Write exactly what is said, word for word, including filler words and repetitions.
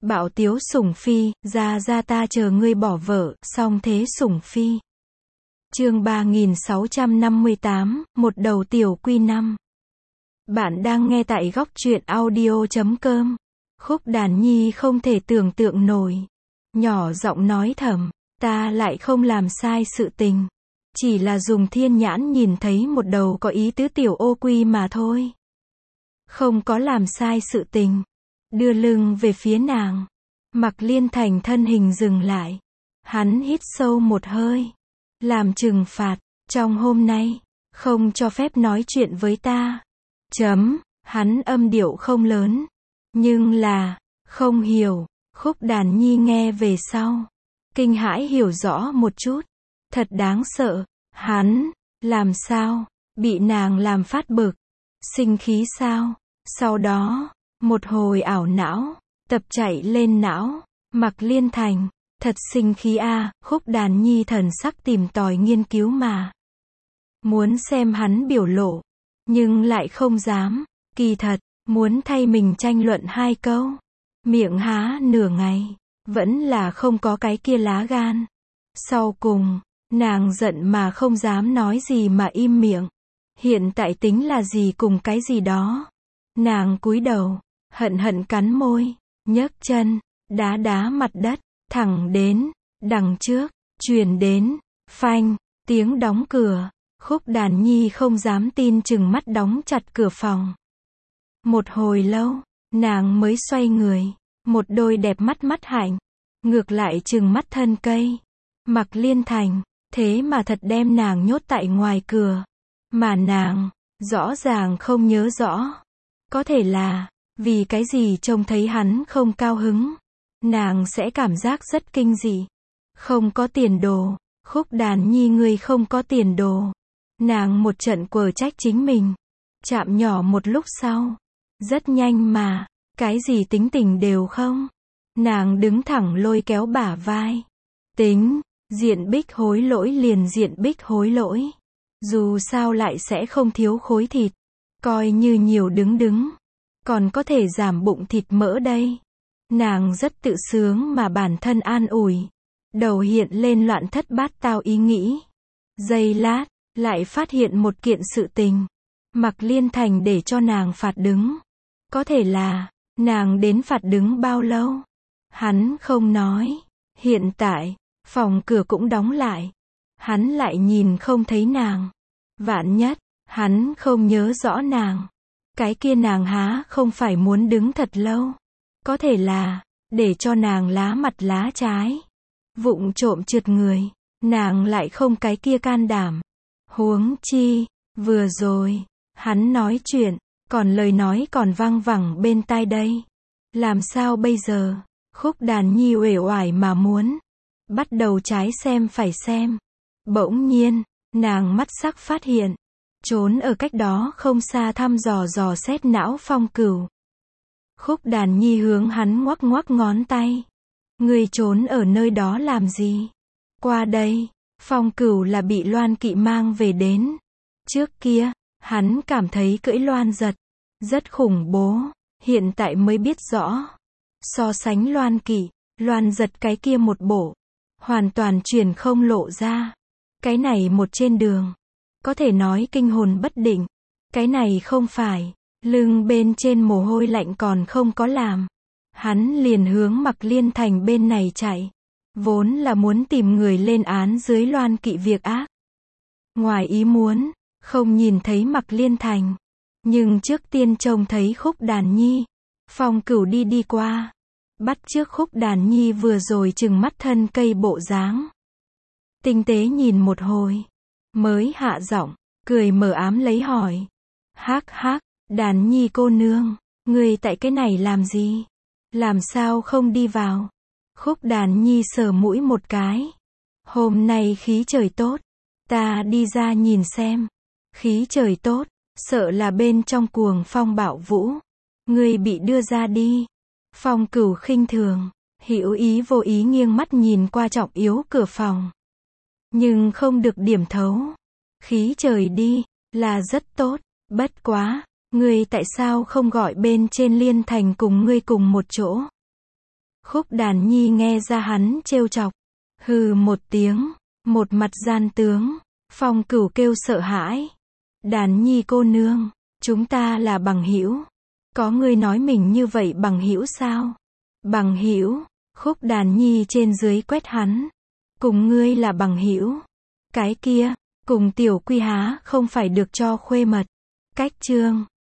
Bạo tiếu sủng phi, ra ra ta chờ ngươi bỏ vợ, song thế sủng phi. Chương ba nghìn sáu trăm năm mươi tám, một đầu tiểu quy năm. Bạn đang nghe tại góc truyện audio chấm com. Khúc Đàn Nhi không thể tưởng tượng nổi. Nhỏ giọng nói thầm, ta lại không làm sai sự tình. Chỉ là dùng thiên nhãn nhìn thấy một đầu có ý tứ tiểu ô quy mà thôi. Không có làm sai sự tình. Đưa lưng về phía nàng. Mạc Liên Thành thân hình dừng lại. Hắn hít sâu một hơi. Làm trừng phạt, trong hôm nay, không cho phép nói chuyện với ta. Chấm, hắn âm điệu không lớn. Nhưng là, không hiểu. Khúc Đàn Nhi nghe về sau. Kinh hãi hiểu rõ một chút. Thật đáng sợ. Hắn, làm sao, bị nàng làm phát bực. Sinh khí sao? Sau đó, một hồi ảo não, tập chạy lên não. Mạc Liên Thành, thật sinh khí a. À, Khúc Đàn Nhi thần sắc tìm tòi nghiên cứu mà. Muốn xem hắn biểu lộ, nhưng lại không dám. Kỳ thật, muốn thay mình tranh luận hai câu. Miệng há nửa ngày, vẫn là không có cái kia lá gan. Sau cùng, nàng giận mà không dám nói gì mà im miệng. Hiện tại tính là gì cùng cái gì đó. Nàng cúi đầu, hận hận cắn môi, nhấc chân, đá đá mặt đất, thẳng đến, đằng trước, truyền đến, phanh, tiếng đóng cửa. Khúc Đàn Nhi không dám tin chừng mắt đóng chặt cửa phòng. Một hồi lâu, nàng mới xoay người, một đôi đẹp mắt mắt hạnh, ngược lại chừng mắt thân cây. Mạc Liên Thành, thế mà thật đem nàng nhốt tại ngoài cửa. Mà nàng, rõ ràng không nhớ rõ. Có thể là, vì cái gì trông thấy hắn không cao hứng. Nàng sẽ cảm giác rất kinh dị. Không có tiền đồ. Khúc Đàn Nhi ngươi không có tiền đồ. Nàng một trận quở trách chính mình. Chạm nhỏ một lúc sau. Rất nhanh mà, cái gì tính tình đều không. Nàng đứng thẳng lôi kéo bả vai. Tính, diện bích hối lỗi liền diện bích hối lỗi. Dù sao lại sẽ không thiếu khối thịt. Coi như nhiều đứng đứng. Còn có thể giảm bụng thịt mỡ đây. Nàng rất tự sướng mà bản thân an ủi. Đầu hiện lên loạn thất bát tao ý nghĩ. Giây lát, lại phát hiện một kiện sự tình. Mạc Liên Thành để cho nàng phạt đứng. Có thể là, nàng đến phạt đứng bao lâu? Hắn không nói. Hiện tại, phòng cửa cũng đóng lại. Hắn lại nhìn không thấy nàng. Vạn nhất, hắn không nhớ rõ nàng. Cái kia nàng há không phải muốn đứng thật lâu. Có thể là, để cho nàng lá mặt lá trái. Vụng trộm trượt người. Nàng lại không cái kia can đảm. Huống chi, vừa rồi, hắn nói chuyện, còn lời nói còn văng vẳng bên tai đây. Làm sao bây giờ? Khúc Đàn Nhi uể oải mà muốn. Bắt đầu trái xem phải xem. Bỗng nhiên, nàng mắt sắc phát hiện. Trốn ở cách đó không xa thăm dò dò xét não Phong Cửu. Khúc Đàn Nhi hướng hắn ngoắc ngoắc ngón tay. Ngươi trốn ở nơi đó làm gì? Qua đây. Phong Cửu là bị Loan Kỵ mang về đến. Trước kia, hắn cảm thấy cưỡi Loan Giật rất khủng bố. Hiện tại mới biết rõ. So sánh Loan Kỵ, Loan Giật cái kia một bộ. Hoàn toàn truyền không lộ ra. Cái này một trên đường. Có thể nói kinh hồn bất định. Cái này không phải. Lưng bên trên mồ hôi lạnh còn không có làm. Hắn liền hướng Mạc Liên Thành bên này chạy. Vốn là muốn tìm người lên án dưới Loan Kỵ việc ác. Ngoài ý muốn, không nhìn thấy Mạc Liên Thành. Nhưng trước tiên trông thấy Khúc Đàn Nhi. Phong Cửu đi đi qua. Bắt trước Khúc Đàn Nhi vừa rồi chừng mắt thân cây bộ dáng. Tinh tế nhìn một hồi. Mới hạ giọng, cười mờ ám lấy hỏi. Hắc hắc, Đàn Nhi cô nương, ngươi tại cái này làm gì? Làm sao không đi vào? Khúc Đàn Nhi sờ mũi một cái. Hôm nay khí trời tốt. Ta đi ra nhìn xem. Khí trời tốt, sợ là bên trong cuồng phong bạo vũ. Ngươi bị đưa ra đi. Phong Cửu khinh thường, hữu ý vô ý nghiêng mắt nhìn qua trọng yếu cửa phòng. Nhưng không được điểm thấu. Khí trời đi, là rất tốt. Bất quá, ngươi tại sao không gọi bên trên Liên Thành cùng ngươi cùng một chỗ? Khúc Đàn Nhi nghe ra hắn trêu chọc. Hừ một tiếng, một mặt gian tướng. Phong Cửu kêu sợ hãi. Đàn Nhi cô nương, chúng ta là bằng hữu. Có ngươi nói mình như vậy bằng hữu sao? Bằng hữu? Khúc Đàn Nhi trên dưới quét hắn. Cùng ngươi là bằng hữu. Cái kia, cùng Tiểu Quy há không phải được cho khuê mật. Cách chương